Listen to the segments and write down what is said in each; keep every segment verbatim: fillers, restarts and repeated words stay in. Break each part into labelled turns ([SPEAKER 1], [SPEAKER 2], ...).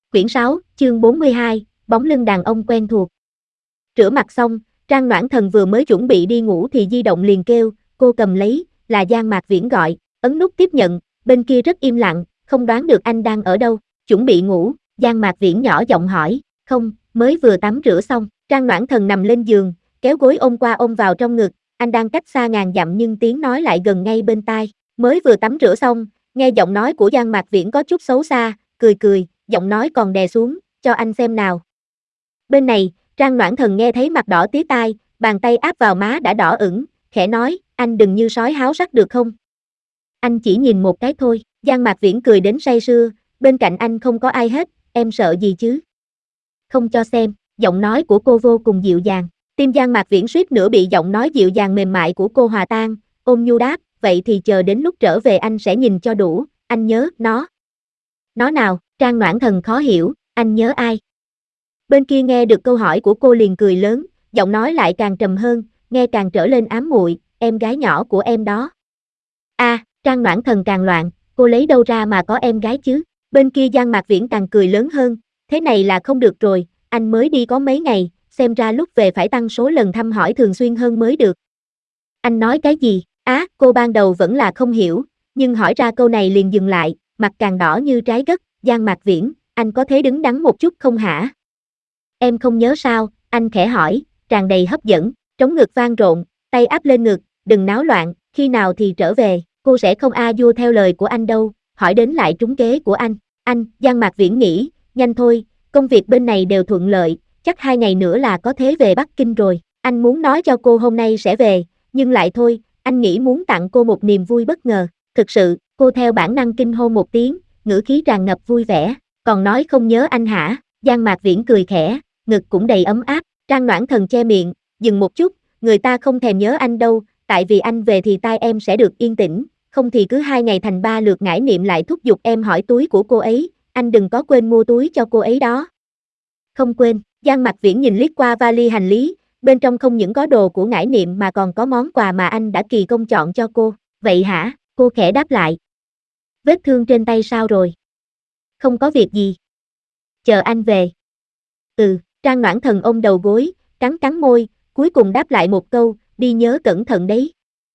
[SPEAKER 1] Quyển sáu, chương bốn mươi hai, bóng lưng đàn ông quen thuộc. Rửa mặt xong, Trang Noãn Thần vừa mới chuẩn bị đi ngủ thì di động liền kêu, cô cầm lấy, là Giang Mạc Viễn gọi, ấn nút tiếp nhận, bên kia rất im lặng, không đoán được anh đang ở đâu, chuẩn bị ngủ, Giang Mạc Viễn nhỏ giọng hỏi, không, mới vừa tắm rửa xong, Trang Noãn Thần nằm lên giường, kéo gối ôm qua ôm vào trong ngực, anh đang cách xa ngàn dặm nhưng tiếng nói lại gần ngay bên tai, mới vừa tắm rửa xong, nghe giọng nói của Giang Mạc Viễn có chút xấu xa, cười cười, giọng nói còn đè xuống, cho anh xem nào. Bên này, Trang Noãn Thần nghe thấy mặt đỏ tía tai, bàn tay áp vào má đã đỏ ửng, khẽ nói, anh đừng như sói háo sắc được không? Anh chỉ nhìn một cái thôi, Giang Mạc Viễn cười đến say sưa, bên cạnh anh không có ai hết, em sợ gì chứ? Không cho xem, giọng nói của cô vô cùng dịu dàng, tim Giang Mạc Viễn suýt nữa bị giọng nói dịu dàng mềm mại của cô hòa tan, ôm nhu đáp, vậy thì chờ đến lúc trở về anh sẽ nhìn cho đủ, anh nhớ, nó. Nó nào? Trang Noãn Thần khó hiểu, anh nhớ ai? Bên kia nghe được câu hỏi của cô liền cười lớn, giọng nói lại càng trầm hơn, nghe càng trở lên ám muội, em gái nhỏ của em đó. A, à, Trang Noãn Thần càng loạn, cô lấy đâu ra mà có em gái chứ? Bên kia Giang Mạc Viễn càng cười lớn hơn, thế này là không được rồi, anh mới đi có mấy ngày, xem ra lúc về phải tăng số lần thăm hỏi thường xuyên hơn mới được. Anh nói cái gì? Á, à, cô ban đầu vẫn là không hiểu, nhưng hỏi ra câu này liền dừng lại, mặt càng đỏ như trái gấc, Giang Mạc Viễn, anh có thế đứng đắn một chút không hả? Em không nhớ sao, anh khẽ hỏi, tràn đầy hấp dẫn, trống ngực vang rộn, tay áp lên ngực, đừng náo loạn, khi nào thì trở về, cô sẽ không a vua theo lời của anh đâu, hỏi đến lại trúng kế của anh, anh, Giang Mạc Viễn nghĩ, nhanh thôi, công việc bên này đều thuận lợi, chắc hai ngày nữa là có thế về Bắc Kinh rồi, anh muốn nói cho cô hôm nay sẽ về, nhưng lại thôi, anh nghĩ muốn tặng cô một niềm vui bất ngờ, thực sự, cô theo bản năng kinh hô một tiếng, ngữ khí tràn ngập vui vẻ, còn nói không nhớ anh hả? Giang Mạc Viễn cười khẽ, ngực cũng đầy ấm áp, Trang Noãn Thần che miệng, dừng một chút, người ta không thèm nhớ anh đâu, tại vì anh về thì tai em sẽ được yên tĩnh, không thì cứ hai ngày thành ba lượt ngải niệm lại thúc giục em hỏi túi của cô ấy, anh đừng có quên mua túi cho cô ấy đó. Không quên, Giang Mạc Viễn nhìn liếc qua vali hành lý, bên trong không những có đồ của ngải niệm mà còn có món quà mà anh đã kỳ công chọn cho cô, vậy hả? Cô khẽ đáp lại. Vết thương trên tay sao rồi? Không có việc gì. Chờ anh về. Ừ, Trang Noãn Thần ôm đầu gối, cắn cắn môi, cuối cùng đáp lại một câu, đi nhớ cẩn thận đấy.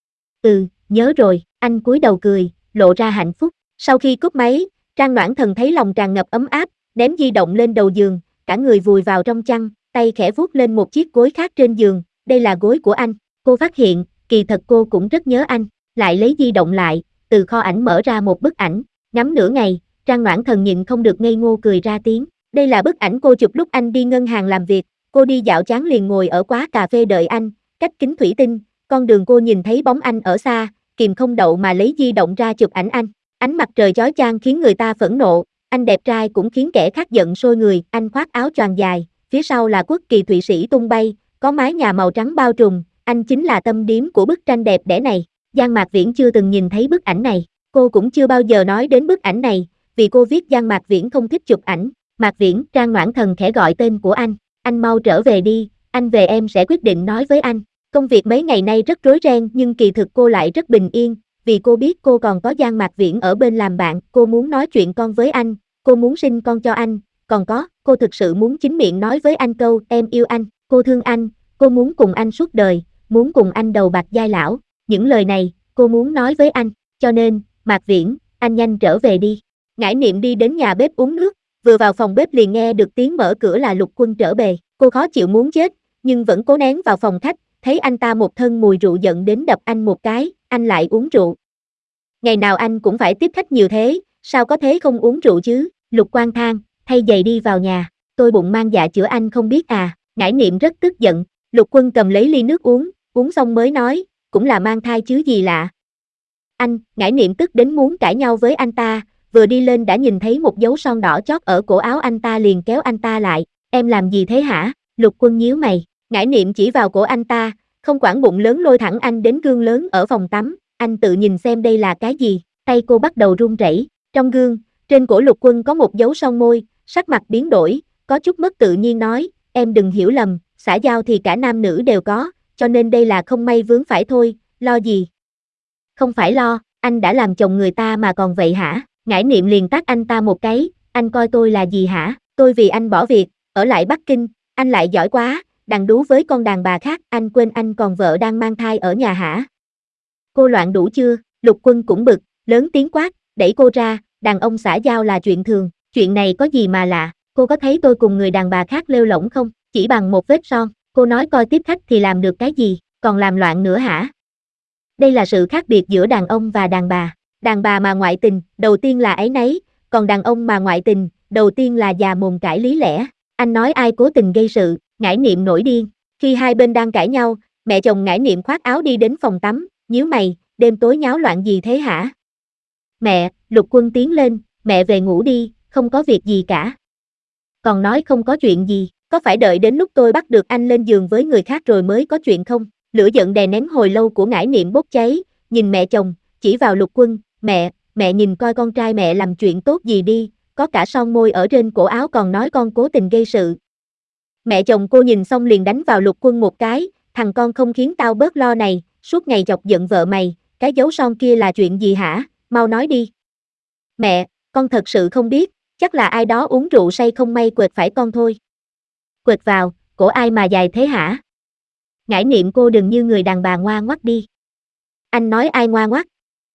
[SPEAKER 1] Ừ, nhớ rồi, anh cúi đầu cười, lộ ra hạnh phúc. Sau khi cúp máy, Trang Noãn Thần thấy lòng tràn ngập ấm áp, ném di động lên đầu giường, cả người vùi vào trong chăn, tay khẽ vuốt lên một chiếc gối khác trên giường, đây là gối của anh. Cô phát hiện, kỳ thật cô cũng rất nhớ anh, lại lấy di động lại, từ kho ảnh mở ra một bức ảnh, ngắm nửa ngày, Trang Noãn Thần nhịn không được ngây ngô cười ra tiếng. Đây là bức ảnh cô chụp lúc anh đi ngân hàng làm việc, cô đi dạo chán liền ngồi ở quán cà phê đợi anh, cách kính thủy tinh, con đường cô nhìn thấy bóng anh ở xa, kìm không đậu mà lấy di động ra chụp ảnh anh. Ánh mặt trời chói chang khiến người ta phẫn nộ, anh đẹp trai cũng khiến kẻ khác giận sôi người, anh khoác áo choàng dài, phía sau là quốc kỳ Thụy Sĩ tung bay, có mái nhà màu trắng bao trùm, anh chính là tâm điểm của bức tranh đẹp đẽ này. Giang Mạc Viễn chưa từng nhìn thấy bức ảnh này, cô cũng chưa bao giờ nói đến bức ảnh này, vì cô biết Giang Mạc Viễn không thích chụp ảnh. Mạc Viễn, Trang Noãn Thần khẽ gọi tên của anh, anh mau trở về đi, anh về em sẽ quyết định nói với anh. Công việc mấy ngày nay rất rối ren nhưng kỳ thực cô lại rất bình yên, vì cô biết cô còn có Giang Mạc Viễn ở bên làm bạn, cô muốn nói chuyện con với anh, cô muốn sinh con cho anh, còn có, cô thực sự muốn chính miệng nói với anh câu, em yêu anh, cô thương anh, cô muốn cùng anh suốt đời, muốn cùng anh đầu bạc giai lão, những lời này, cô muốn nói với anh, cho nên, Mạc Viễn, anh nhanh trở về đi. Ngải Niệm đi đến nhà bếp uống nước, vừa vào phòng bếp liền nghe được tiếng mở cửa là Lục Quân trở về, cô khó chịu muốn chết, nhưng vẫn cố nén vào phòng khách, thấy anh ta một thân mùi rượu giận đến đập anh một cái, anh lại uống rượu. Ngày nào anh cũng phải tiếp khách nhiều thế, sao có thế không uống rượu chứ? Lục Quan than, thay giày đi vào nhà, tôi bụng mang dạ chữa anh không biết à? Ngải Niệm rất tức giận, Lục Quân cầm lấy ly nước uống, uống xong mới nói, cũng là mang thai chứ gì lạ. Anh, Ngải Niệm tức đến muốn cãi nhau với anh ta, vừa đi lên đã nhìn thấy một dấu son đỏ chót ở cổ áo anh ta liền kéo anh ta lại, em làm gì thế hả? Lục Quân nhíu mày, Ngải Niệm chỉ vào cổ anh ta, không quản bụng lớn lôi thẳng anh đến gương lớn ở phòng tắm, anh tự nhìn xem đây là cái gì, tay cô bắt đầu run rẩy, trong gương, trên cổ Lục Quân có một dấu son môi, sắc mặt biến đổi, có chút mất tự nhiên nói, em đừng hiểu lầm, xã giao thì cả nam nữ đều có, cho nên đây là không may vướng phải thôi, lo gì? Không phải lo, anh đã làm chồng người ta mà còn vậy hả? Ngải Niệm liền tát anh ta một cái, anh coi tôi là gì hả? tôi vì anh bỏ việc, ở lại Bắc Kinh, anh lại giỏi quá, đằng đú với con đàn bà khác, anh quên anh còn vợ đang mang thai ở nhà hả? Cô loạn đủ chưa? Lục Quân cũng bực, lớn tiếng quát, đẩy cô ra, đàn ông xã giao là chuyện thường, chuyện này có gì mà lạ, cô có thấy tôi cùng người đàn bà khác lêu lổng không? Chỉ bằng một vết son, cô nói coi tiếp khách thì làm được cái gì, còn làm loạn nữa hả? Đây là sự khác biệt giữa đàn ông và đàn bà. Đàn bà mà ngoại tình, đầu tiên là áy náy, còn đàn ông mà ngoại tình, đầu tiên là già mồm cãi lý lẽ. Anh nói ai cố tình gây sự, Ngải Niệm nổi điên. Khi hai bên đang cãi nhau, mẹ chồng Ngải Niệm khoác áo đi đến phòng tắm, nhíu mày, đêm tối nháo loạn gì thế hả? Mẹ, Lục Quân tiến lên, mẹ về ngủ đi, không có việc gì cả. Còn nói không có chuyện gì, có phải đợi đến lúc tôi bắt được anh lên giường với người khác rồi mới có chuyện không? Lửa giận đè nén hồi lâu của Ngải Niệm bốc cháy, nhìn mẹ chồng, chỉ vào Lục Quân, mẹ, mẹ nhìn coi con trai mẹ làm chuyện tốt gì đi, có cả son môi ở trên cổ áo còn nói con cố tình gây sự. Mẹ chồng cô nhìn xong liền đánh vào Lục Quân một cái, thằng con không khiến tao bớt lo này, suốt ngày chọc giận vợ mày, cái dấu son kia là chuyện gì hả, mau nói đi. Mẹ, con thật sự không biết, chắc là ai đó uống rượu say không may quệt phải con thôi. Quệt vào, cổ ai mà dài thế hả? Ngải Niệm cô đừng như người đàn bà ngoa ngoắt đi. Anh nói ai ngoa ngoắt?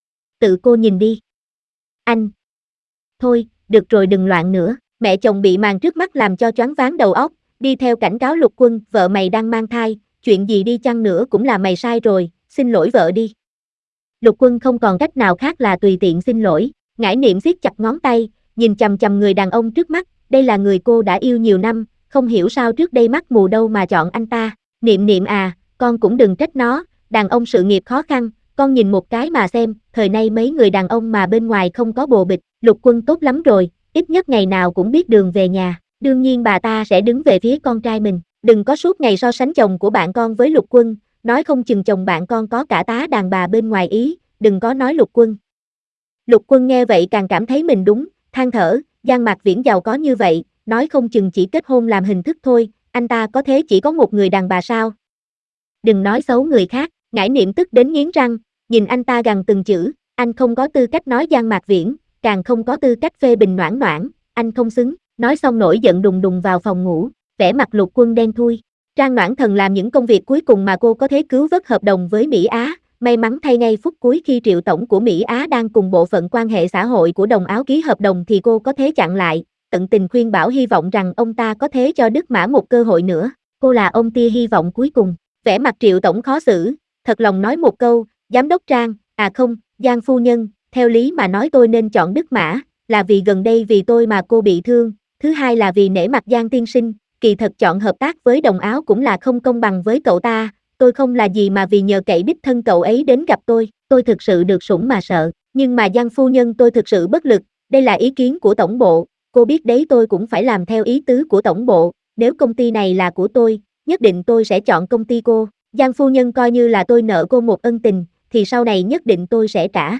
[SPEAKER 1] Tự cô nhìn đi. Anh. Thôi, được rồi đừng loạn nữa, mẹ chồng bị màn trước mắt làm cho choáng váng đầu óc, đi theo cảnh cáo Lục Quân, vợ mày đang mang thai, chuyện gì đi chăng nữa cũng là mày sai rồi, xin lỗi vợ đi. Lục Quân không còn cách nào khác là tùy tiện xin lỗi, Ngải Niệm siết chặt ngón tay, nhìn chằm chằm người đàn ông trước mắt, đây là người cô đã yêu nhiều năm, không hiểu sao trước đây mắt mù đâu mà chọn anh ta. Niệm Niệm à, con cũng đừng trách nó, đàn ông sự nghiệp khó khăn, con nhìn một cái mà xem, thời nay mấy người đàn ông mà bên ngoài không có bồ bịch, Lục Quân tốt lắm rồi, ít nhất ngày nào cũng biết đường về nhà, đương nhiên bà ta sẽ đứng về phía con trai mình, đừng có suốt ngày so sánh chồng của bạn con với Lục Quân, nói không chừng chồng bạn con có cả tá đàn bà bên ngoài ý, đừng có nói Lục Quân. Lục Quân nghe vậy càng cảm thấy mình đúng, than thở, Giang Mạc Viễn giàu có như vậy, nói không chừng chỉ kết hôn làm hình thức thôi, anh ta có thế chỉ có một người đàn bà sao? Đừng nói xấu người khác, Ngải Niệm tức đến nghiến răng, nhìn anh ta gằn từng chữ, anh không có tư cách nói Giang Mạc Viễn, càng không có tư cách phê bình Noãn Noãn, anh không xứng, nói xong nổi giận đùng đùng vào phòng ngủ, vẻ mặt Lục Quân đen thui. Trang Noãn Thần làm những công việc cuối cùng mà cô có thể cứu vớt hợp đồng với Mỹ Á, may mắn thay ngay phút cuối khi Triệu tổng của Mỹ Á đang cùng bộ phận quan hệ xã hội của Đồng Áo ký hợp đồng thì cô có thể chặn lại, tận tình khuyên bảo hy vọng rằng ông ta có thế cho Đức Mã một cơ hội nữa, cô là ông tia hy vọng cuối cùng. Vẻ mặt Triệu tổng khó xử, thật lòng nói một câu, giám đốc Trang, à không, Giang phu nhân, theo lý mà nói tôi nên chọn Đức Mã, là vì gần đây vì tôi mà cô bị thương, thứ hai là vì nể mặt Giang tiên sinh, kỳ thật chọn hợp tác với Đồng Áo cũng là không công bằng với cậu ta, tôi không là gì mà vì nhờ cậy đích thân cậu ấy đến gặp tôi, tôi thực sự được sủng mà sợ, nhưng mà Giang phu nhân tôi thực sự bất lực, đây là ý kiến của tổng bộ, cô biết đấy tôi cũng phải làm theo ý tứ của tổng bộ, nếu công ty này là của tôi, nhất định tôi sẽ chọn công ty cô, Giang phu nhân coi như là tôi nợ cô một ân tình, thì sau này nhất định tôi sẽ trả.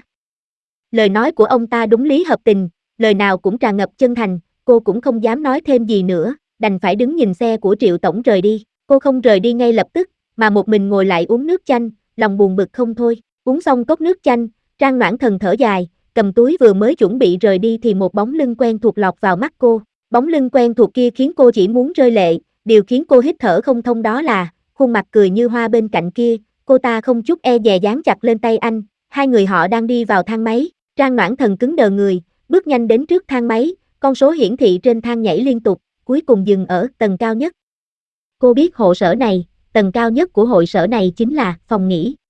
[SPEAKER 1] Lời nói của ông ta đúng lý hợp tình, lời nào cũng tràn ngập chân thành, cô cũng không dám nói thêm gì nữa, đành phải đứng nhìn xe của Triệu tổng rời đi, cô không rời đi ngay lập tức, mà một mình ngồi lại uống nước chanh, lòng buồn bực không thôi, uống xong cốc nước chanh, Trang Noãn Thần thở dài, cầm túi vừa mới chuẩn bị rời đi thì một bóng lưng quen thuộc lọt vào mắt cô, bóng lưng quen thuộc kia khiến cô chỉ muốn rơi lệ, điều khiến cô hít thở không thông đó là, khuôn mặt cười như hoa bên cạnh kia, cô ta không chút e dè dán chặt lên tay anh, hai người họ đang đi vào thang máy, Trang Noãn Thần cứng đờ người, bước nhanh đến trước thang máy, con số hiển thị trên thang nhảy liên tục, cuối cùng dừng ở tầng cao nhất. Cô biết hộ sở này, tầng cao nhất của hội sở này chính là phòng nghỉ.